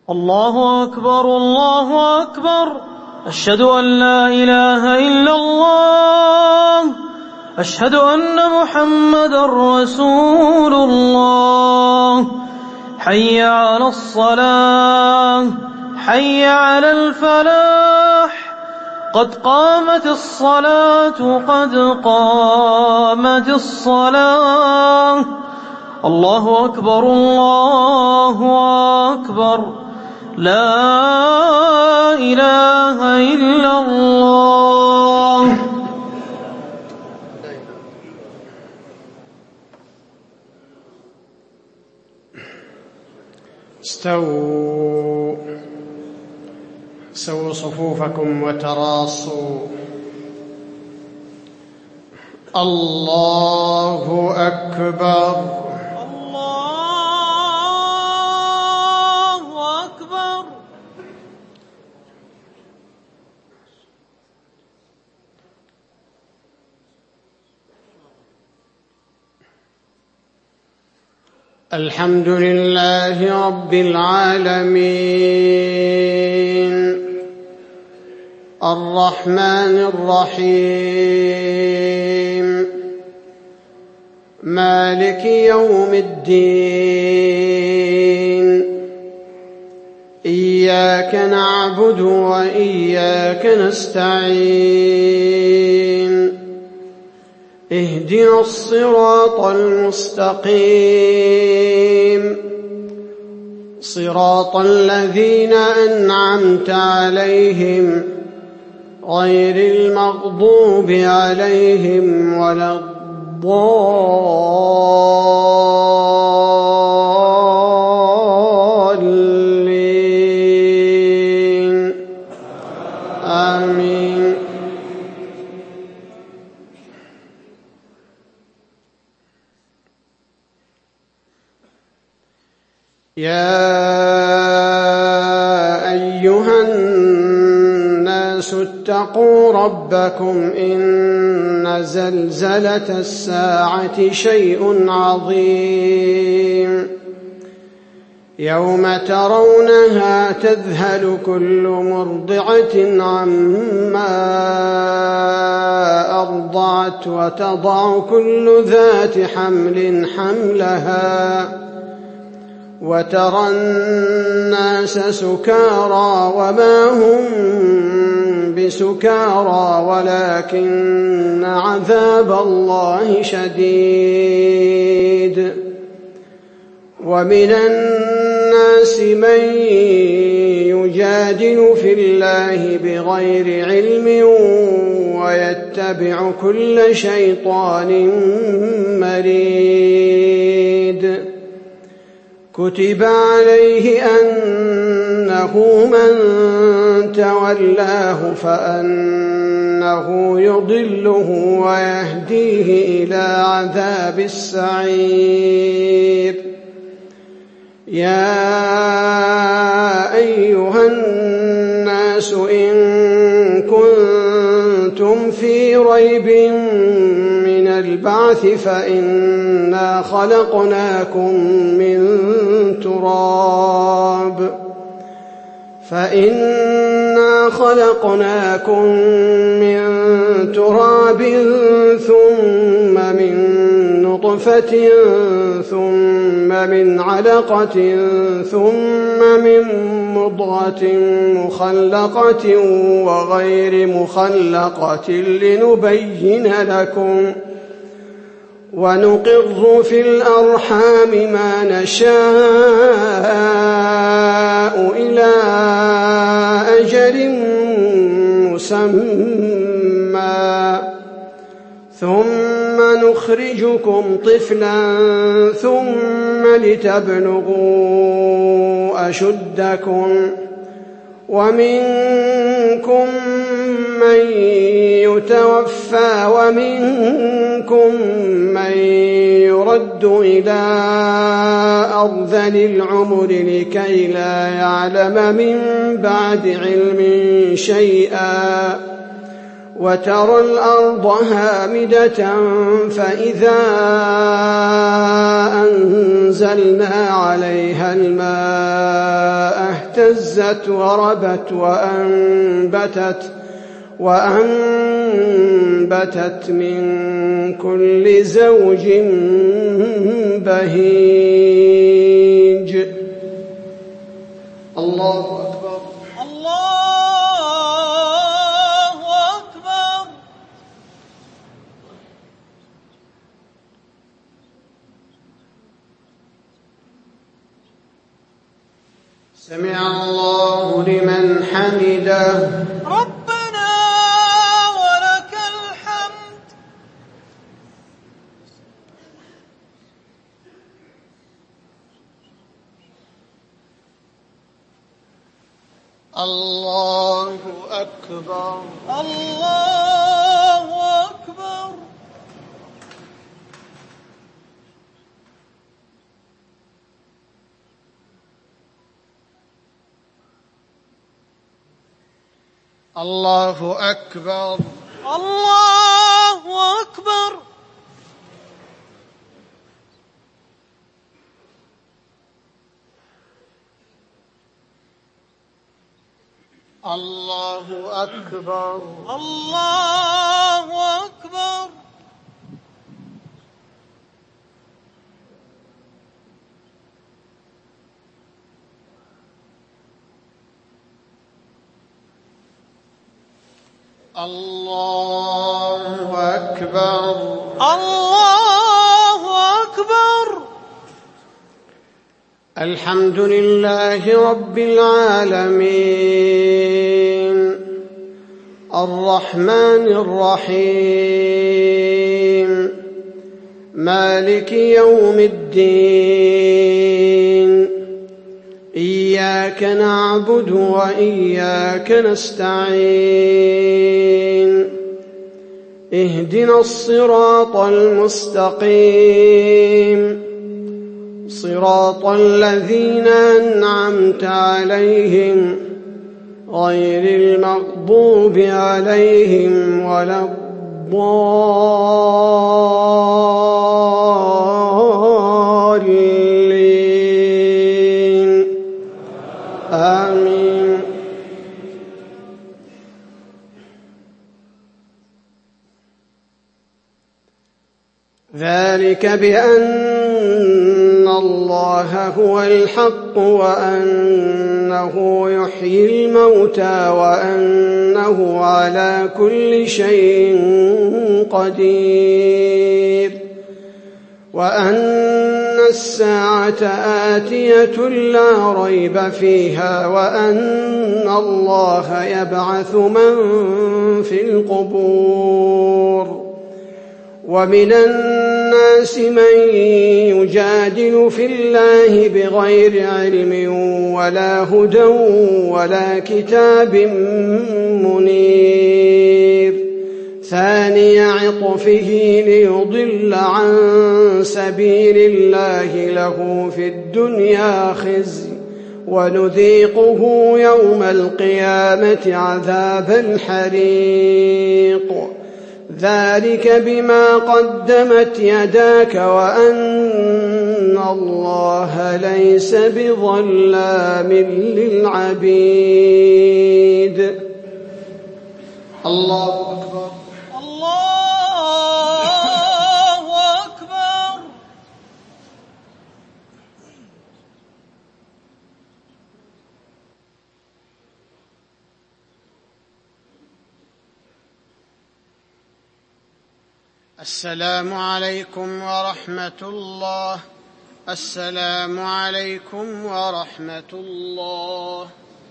الله أكبر الله أكبر. أشهد أن لا إله إلا الله. أشهد أن محمدا رسول الله. حي على الصلاة، حي على الفلاح، قد قامت الصلاة، قد قامت الصلاة. الله أكبر الله أكبر. لا إله إلا الله. استووا صفوفكم وتراصوا. الله أكبر. الله أكبر. الحمد لله رب العالمين، الرحمن الرحيم، مالك يوم الدين. إياك نعبد وإياك نستعين. اهدنا الصراط المستقيم، صراط الذين أنعمت عليهم غير المغضوب عليهم ولا الضالين. آمين. يا أيها الناس اتقوا ربكم إن زلزلة الساعة شيء عظيم. يوم ترونها تذهل كل مرضعة عما أرضعت وتضع كل ذات حمل حملها وترى الناس سكارى وما هم بسكارى ولكن عذاب الله شديد. ومن الناس من يجادل في الله بغير علم ويتبع كل شيطان مريد. كتب عليه أنه من تولاه فأنه يضله ويهديه إلى عذاب السعير. يا أيها الناس إن كنتم في ريب من البعث فإنا خلقناكم من تراب ثم من نطفة ثم من علقة ثم من مضغة مخلقة وغير مخلقة لنبين لكم. ونقر في الأرحام ما نشاء إلى أجل مسمى ثم نخرجكم طفلا ثم لتبلغوا أشدكم ومنكم من يتوفى ومنكم من يرد إلى أرذل العمر لكي لا يعلم من بعد علم شيئا. وترى الأرض هامدة فإذا أنزلنا عليها الماء اهتزت وربت وأنبتت من كل زوج بهيج. الله أكبر. الله أكبر. سمع الله لمن حمده. ربنا ولك الحمد. الله أكبر. الله أكبر. الله أكبر. الله أكبر. الله أكبر. الله أكبر. الله أكبر. الله أكبر. الحمد لله رب العالمين الرحمن الرحيم مالك يوم الدين إياك نعبد وإياك نستعين اهدنا الصراط المستقيم صراط الذين أنعمت عليهم غير المغضوب عليهم ولا الضالين آمين. ذلك بأن الله هو الحق وأنه يحيي الموتى وأنه على كل شيء قدير وأن الساعة آتية لا ريب فيها وأن الله يبعث من في القبور ومن الناس من يجادل في الله بغير علم ولا هدى ولا كتاب منير ثاني عطفه ليضل عن سبيل الله له في الدنيا خزي ونذيقه يوم القيامة عذاب الحريق ذلك بما قدمت يداك وأن الله ليس بظلام للعبيد. الله أكبر. الله أكبر. السلام عليكم ورحمة الله. السلام عليكم ورحمة الله.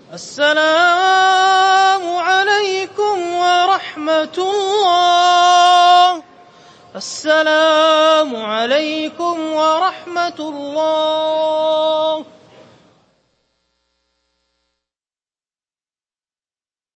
السلام عليكم ورحمة الله. السلام عليكم ورحمة الله.